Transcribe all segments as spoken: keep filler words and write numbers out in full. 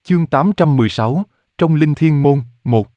Chương tám trăm mười sáu, trong Linh Thiên Môn, một.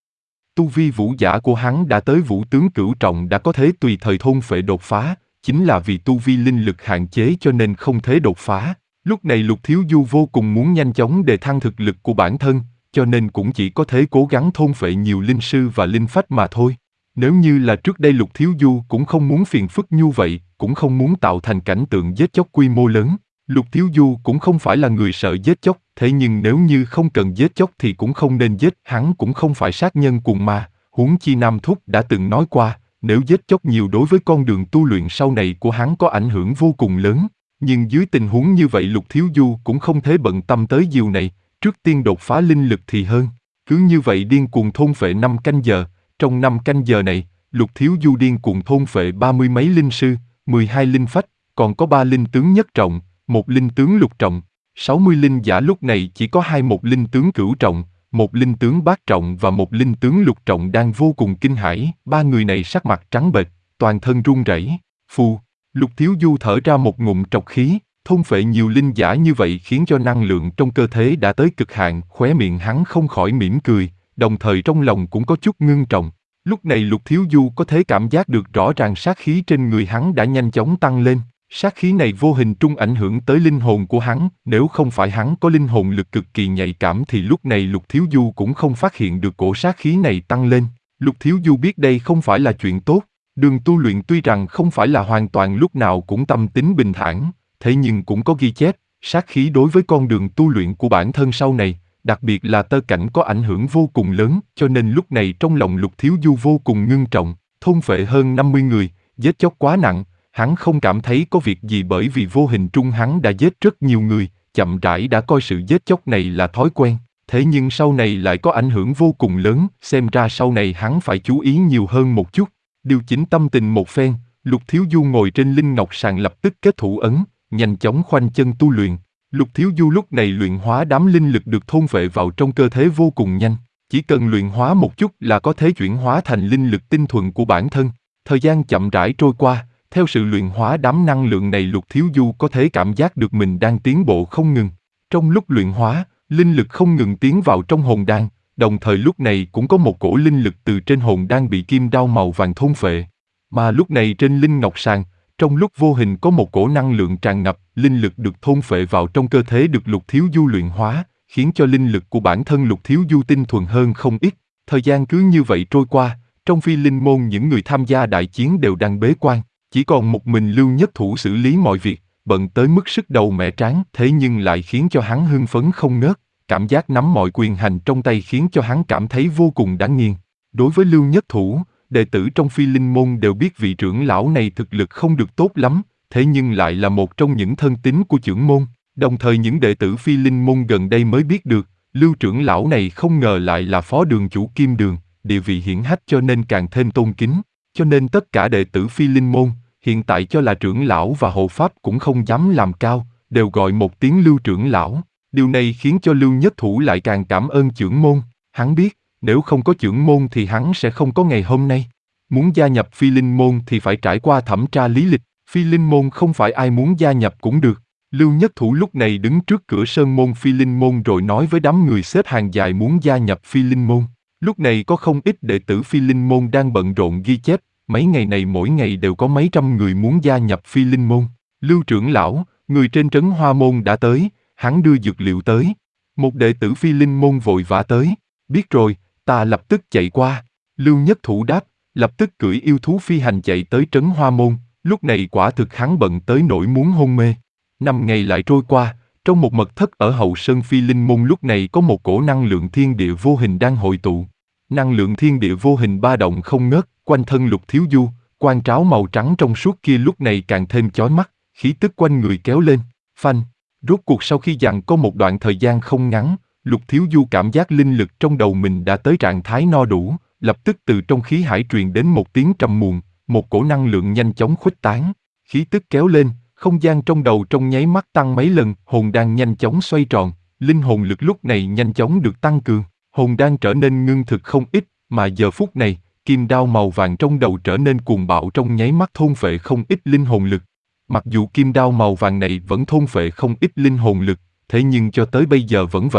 Tu vi vũ giả của hắn đã tới vũ tướng cửu trọng đã có thể tùy thời thôn phệ đột phá, chính là vì tu vi linh lực hạn chế cho nên không thể đột phá. Lúc này Lục Thiếu Du vô cùng muốn nhanh chóng đề thăng thực lực của bản thân, cho nên cũng chỉ có thể cố gắng thôn phệ nhiều linh sư và linh phách mà thôi. Nếu như là trước đây Lục Thiếu Du cũng không muốn phiền phức như vậy, cũng không muốn tạo thành cảnh tượng giết chóc quy mô lớn. Lục Thiếu Du cũng không phải là người sợ giết chóc, thế nhưng nếu như không cần giết chóc thì cũng không nên giết, hắn cũng không phải sát nhân cuồng ma, huống chi Nam Thúc đã từng nói qua, nếu giết chóc nhiều đối với con đường tu luyện sau này của hắn có ảnh hưởng vô cùng lớn. Nhưng dưới tình huống như vậy Lục Thiếu Du cũng không thể bận tâm tới điều này, trước tiên đột phá linh lực thì hơn. Cứ như vậy điên cuồng thôn phệ năm canh giờ, trong năm canh giờ này, Lục Thiếu Du điên cuồng thôn phệ ba mươi mấy linh sư, mười hai linh phách, còn có ba linh tướng nhất trọng, một linh tướng lục trọng, sáu mươi linh giả lúc này chỉ có hai một linh tướng cửu trọng, một linh tướng bát trọng và một linh tướng lục trọng đang vô cùng kinh hãi, ba người này sắc mặt trắng bệch, toàn thân run rẩy. Phù, Lục Thiếu Du thở ra một ngụm trọc khí, thôn phệ nhiều linh giả như vậy khiến cho năng lượng trong cơ thể đã tới cực hạn, khóe miệng hắn không khỏi mỉm cười, đồng thời trong lòng cũng có chút ngưng trọng. Lúc này Lục Thiếu Du có thể cảm giác được rõ ràng sát khí trên người hắn đã nhanh chóng tăng lên. Sát khí này vô hình trung ảnh hưởng tới linh hồn của hắn, nếu không phải hắn có linh hồn lực cực kỳ nhạy cảm thì lúc này Lục Thiếu Du cũng không phát hiện được cổ sát khí này tăng lên. Lục Thiếu Du biết đây không phải là chuyện tốt, đường tu luyện tuy rằng không phải là hoàn toàn lúc nào cũng tâm tính bình thản, thế nhưng cũng có ghi chép, sát khí đối với con đường tu luyện của bản thân sau này, đặc biệt là tơ cảnh có ảnh hưởng vô cùng lớn, cho nên lúc này trong lòng Lục Thiếu Du vô cùng ngưng trọng, thôn phệ hơn năm mươi người, giết chóc quá nặng. Hắn không cảm thấy có việc gì bởi vì vô hình trung hắn đã giết rất nhiều người, chậm rãi đã coi sự giết chóc này là thói quen, thế nhưng sau này lại có ảnh hưởng vô cùng lớn, xem ra sau này hắn phải chú ý nhiều hơn một chút. Điều chỉnh tâm tình một phen, Lục Thiếu Du ngồi trên linh ngọc sàng lập tức kết thủ ấn, nhanh chóng khoanh chân tu luyện. Lục Thiếu Du lúc này luyện hóa đám linh lực được thôn phệ vào trong cơ thể vô cùng nhanh, chỉ cần luyện hóa một chút là có thể chuyển hóa thành linh lực tinh thuần của bản thân. Thời gian chậm rãi trôi qua. Theo sự luyện hóa đám năng lượng này Lục Thiếu Du có thể cảm giác được mình đang tiến bộ không ngừng. Trong lúc luyện hóa, linh lực không ngừng tiến vào trong hồn đan, đồng thời lúc này cũng có một cổ linh lực từ trên hồn đan bị kim đao màu vàng thôn phệ. Mà lúc này trên linh ngọc sàng, trong lúc vô hình có một cổ năng lượng tràn ngập, linh lực được thôn phệ vào trong cơ thể được Lục Thiếu Du luyện hóa, khiến cho linh lực của bản thân Lục Thiếu Du tinh thuần hơn không ít. Thời gian cứ như vậy trôi qua, trong Phi Linh Môn những người tham gia đại chiến đều đang bế quan. Chỉ còn một mình Lưu Nhất Thủ xử lý mọi việc, bận tới mức sức đầu mẻ trán, thế nhưng lại khiến cho hắn hưng phấn không ngớt, cảm giác nắm mọi quyền hành trong tay khiến cho hắn cảm thấy vô cùng đáng nghiền. Đối với Lưu Nhất Thủ, đệ tử trong Phi Linh Môn đều biết vị trưởng lão này thực lực không được tốt lắm, thế nhưng lại là một trong những thân tín của trưởng môn, đồng thời những đệ tử Phi Linh Môn gần đây mới biết được, Lưu trưởng lão này không ngờ lại là phó đường chủ Kim Đường, địa vị hiển hách cho nên càng thêm tôn kính, cho nên tất cả đệ tử Phi Linh Môn hiện tại cho là trưởng lão và hộ pháp cũng không dám làm cao, đều gọi một tiếng Lưu trưởng lão. Điều này khiến cho Lưu Nhất Thủ lại càng cảm ơn trưởng môn. Hắn biết, nếu không có trưởng môn thì hắn sẽ không có ngày hôm nay. Muốn gia nhập Phi Linh Môn thì phải trải qua thẩm tra lý lịch. Phi Linh Môn không phải ai muốn gia nhập cũng được. Lưu Nhất Thủ lúc này đứng trước cửa sơn môn Phi Linh Môn rồi nói với đám người xếp hàng dài muốn gia nhập Phi Linh Môn. Lúc này có không ít đệ tử Phi Linh Môn đang bận rộn ghi chép. Mấy ngày này mỗi ngày đều có mấy trăm người muốn gia nhập Phi Linh Môn. Lưu trưởng lão, người trên trấn Hoa Môn đã tới, hắn đưa dược liệu tới. Một đệ tử Phi Linh Môn vội vã tới. Biết rồi, ta lập tức chạy qua. Lưu Nhất Thủ đáp, lập tức cưỡi yêu thú phi hành chạy tới trấn Hoa Môn. Lúc này quả thực hắn bận tới nỗi muốn hôn mê. Năm ngày lại trôi qua, trong một mật thất ở hậu sơn Phi Linh Môn lúc này có một cổ năng lượng thiên địa vô hình đang hội tụ. Năng lượng thiên địa vô hình ba động không ngớt, quanh thân Lục Thiếu Du, quan tráo màu trắng trong suốt kia lúc này càng thêm chói mắt, khí tức quanh người kéo lên, phanh. Rốt cuộc sau khi dặn có một đoạn thời gian không ngắn, Lục Thiếu Du cảm giác linh lực trong đầu mình đã tới trạng thái no đủ, lập tức từ trong khí hải truyền đến một tiếng trầm muộn, một cổ năng lượng nhanh chóng khuếch tán, khí tức kéo lên, không gian trong đầu trong nháy mắt tăng mấy lần, hồn đan nhanh chóng xoay tròn, linh hồn lực lúc này nhanh chóng được tăng cường, hồn đan trở nên ngưng thực không ít, mà giờ phút này, kim đao màu vàng trong đầu trở nên cuồng bạo trong nháy mắt thôn phệ không ít linh hồn lực. Mặc dù kim đao màu vàng này vẫn thôn phệ không ít linh hồn lực, thế nhưng cho tới bây giờ vẫn vậy,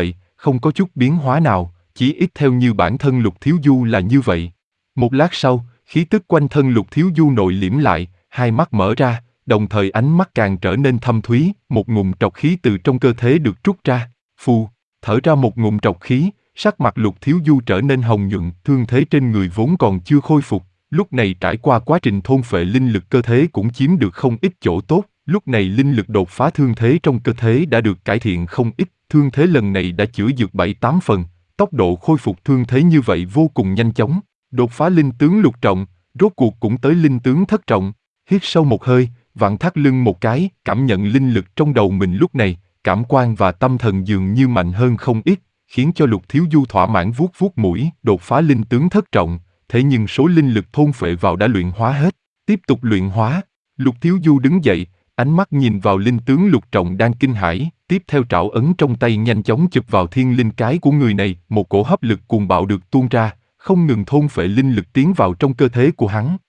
không có chút biến hóa nào, chỉ ít theo như bản thân Lục Thiếu Du là như vậy. Một lát sau, khí tức quanh thân Lục Thiếu Du nội liễm lại, hai mắt mở ra, đồng thời ánh mắt càng trở nên thâm thúy, một ngụm trọc khí từ trong cơ thể được trút ra, phù, thở ra một ngụm trọc khí, sắc mặt Lục Thiếu Du trở nên hồng nhuận, thương thế trên người vốn còn chưa khôi phục, lúc này trải qua quá trình thôn phệ linh lực cơ thể cũng chiếm được không ít chỗ tốt, lúc này linh lực đột phá thương thế trong cơ thể đã được cải thiện không ít, thương thế lần này đã chữa được bảy tám phần, tốc độ khôi phục thương thế như vậy vô cùng nhanh chóng, đột phá linh tướng lục trọng, rốt cuộc cũng tới linh tướng thất trọng, hít sâu một hơi, vặn thắt lưng một cái, cảm nhận linh lực trong đầu mình lúc này, cảm quan và tâm thần dường như mạnh hơn không ít, khiến cho Lục Thiếu Du thỏa mãn vuốt vuốt mũi, đột phá linh tướng thất trọng, thế nhưng số linh lực thôn phệ vào đã luyện hóa hết, tiếp tục luyện hóa. Lục Thiếu Du đứng dậy, ánh mắt nhìn vào linh tướng lục trọng đang kinh hãi, tiếp theo trảo ấn trong tay nhanh chóng chụp vào thiên linh cái của người này, một cổ hấp lực cuồng bạo được tuôn ra, không ngừng thôn phệ linh lực tiến vào trong cơ thể của hắn.